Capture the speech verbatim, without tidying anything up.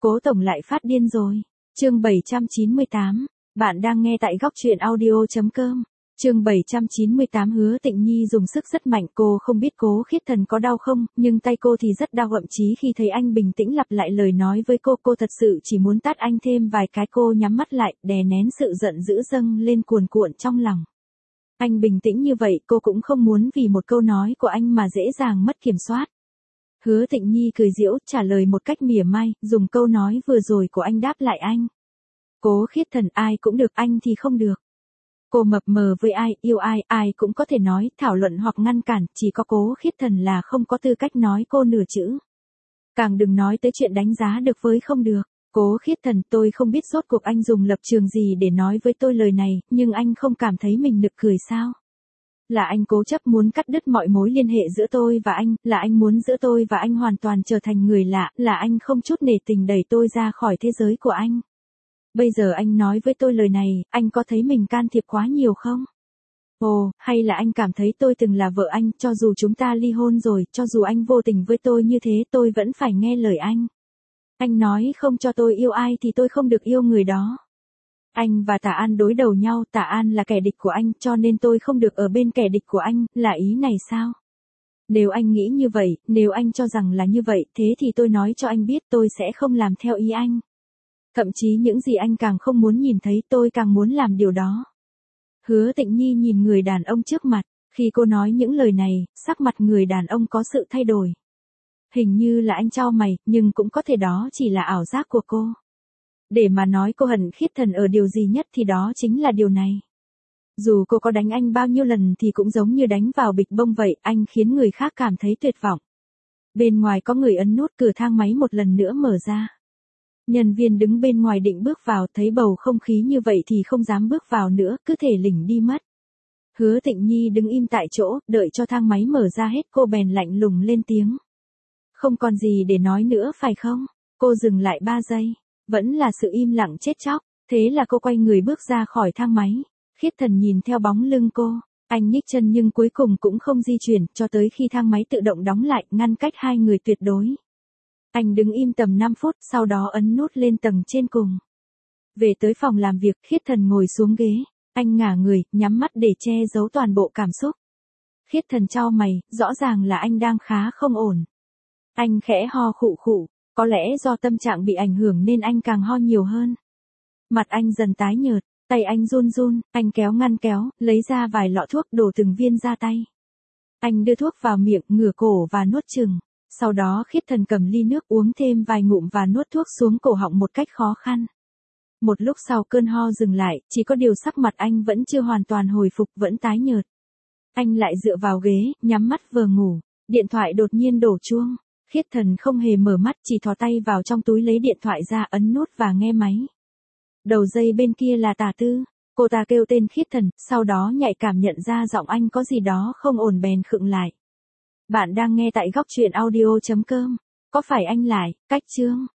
Cố tổng lại phát điên rồi. Chương bảy trăm chín mươi tám. Bạn đang nghe tại góc truyện audio chấm com. Chương bảy trăm chín mươi tám. Hứa Tịnh Nhi dùng sức rất mạnh, cô không biết Cố Khiết Thần có đau không, nhưng tay cô thì rất đau, thậm chí khi thấy anh bình tĩnh lặp lại lời nói với cô, cô thật sự chỉ muốn tát anh thêm vài cái. Cô nhắm mắt lại, đè nén sự giận dữ dâng lên cuồn cuộn trong lòng. Anh bình tĩnh như vậy, cô cũng không muốn vì một câu nói của anh mà dễ dàng mất kiểm soát. Hứa Tịnh Nhi cười giễu, trả lời một cách mỉa mai, dùng câu nói vừa rồi của anh đáp lại anh. Cố Khiết Thần, ai cũng được, anh thì không được. Cô mập mờ với ai, yêu ai, ai cũng có thể nói, thảo luận hoặc ngăn cản, chỉ có Cố Khiết Thần là không có tư cách nói cô nửa chữ. Càng đừng nói tới chuyện đánh giá được với không được. Cố Khiết Thần, tôi không biết rốt cuộc anh dùng lập trường gì để nói với tôi lời này, nhưng anh không cảm thấy mình nực cười sao? Là anh cố chấp muốn cắt đứt mọi mối liên hệ giữa tôi và anh, là anh muốn giữa tôi và anh hoàn toàn trở thành người lạ, là anh không chút nể tình đẩy tôi ra khỏi thế giới của anh. Bây giờ anh nói với tôi lời này, anh có thấy mình can thiệp quá nhiều không? Ồ, hay là anh cảm thấy tôi từng là vợ anh, cho dù chúng ta ly hôn rồi, cho dù anh vô tình với tôi như thế, tôi vẫn phải nghe lời anh. Anh nói không cho tôi yêu ai thì tôi không được yêu người đó. Anh và Tạ An đối đầu nhau, Tạ An là kẻ địch của anh, cho nên tôi không được ở bên kẻ địch của anh, là ý này sao? Nếu anh nghĩ như vậy, nếu anh cho rằng là như vậy, thế thì tôi nói cho anh biết tôi sẽ không làm theo ý anh. Thậm chí những gì anh càng không muốn nhìn thấy, tôi càng muốn làm điều đó. Hứa Tịnh Nhi nhìn người đàn ông trước mặt, khi cô nói những lời này, sắc mặt người đàn ông có sự thay đổi. Hình như là anh chau mày, nhưng cũng có thể đó chỉ là ảo giác của cô. Để mà nói cô hận Khiết Thần ở điều gì nhất thì đó chính là điều này. Dù cô có đánh anh bao nhiêu lần thì cũng giống như đánh vào bịch bông vậy, anh khiến người khác cảm thấy tuyệt vọng. Bên ngoài có người ấn nút, cửa thang máy một lần nữa mở ra. Nhân viên đứng bên ngoài định bước vào, thấy bầu không khí như vậy thì không dám bước vào nữa, cứ thể lỉnh đi mất. Hứa Tịnh Nhi đứng im tại chỗ, đợi cho thang máy mở ra hết, cô bèn lạnh lùng lên tiếng. Không còn gì để nói nữa phải không? Cô dừng lại ba giây. Vẫn là sự im lặng chết chóc, thế là cô quay người bước ra khỏi thang máy. Khiết Thần nhìn theo bóng lưng cô, anh nhích chân nhưng cuối cùng cũng không di chuyển, cho tới khi thang máy tự động đóng lại, ngăn cách hai người tuyệt đối. Anh đứng im tầm năm phút, sau đó ấn nút lên tầng trên cùng. Về tới phòng làm việc, Khiết Thần ngồi xuống ghế, anh ngả người, nhắm mắt để che giấu toàn bộ cảm xúc. Khiết Thần chau mày, rõ ràng là anh đang khá không ổn. Anh khẽ ho khụ khụ. Có lẽ do tâm trạng bị ảnh hưởng nên anh càng ho nhiều hơn. Mặt anh dần tái nhợt, tay anh run run, anh kéo ngăn kéo, lấy ra vài lọ thuốc, đổ từng viên ra tay. Anh đưa thuốc vào miệng, ngửa cổ và nuốt chừng. Sau đó Khiết Thần cầm ly nước uống thêm vài ngụm và nuốt thuốc xuống cổ họng một cách khó khăn. Một lúc sau cơn ho dừng lại, chỉ có điều sắc mặt anh vẫn chưa hoàn toàn hồi phục, vẫn tái nhợt. Anh lại dựa vào ghế, nhắm mắt vừa ngủ. Điện thoại đột nhiên đổ chuông. Khiết Thần không hề mở mắt, chỉ thò tay vào trong túi lấy điện thoại ra, ấn nút và nghe máy. Đầu dây bên kia là Tả Tư. Cô ta kêu tên Khiết Thần, sau đó nhạy cảm nhận ra giọng anh có gì đó không ổn bèn khựng lại. Bạn đang nghe tại góc truyện audio chấm com. Có phải anh lại, cách chương?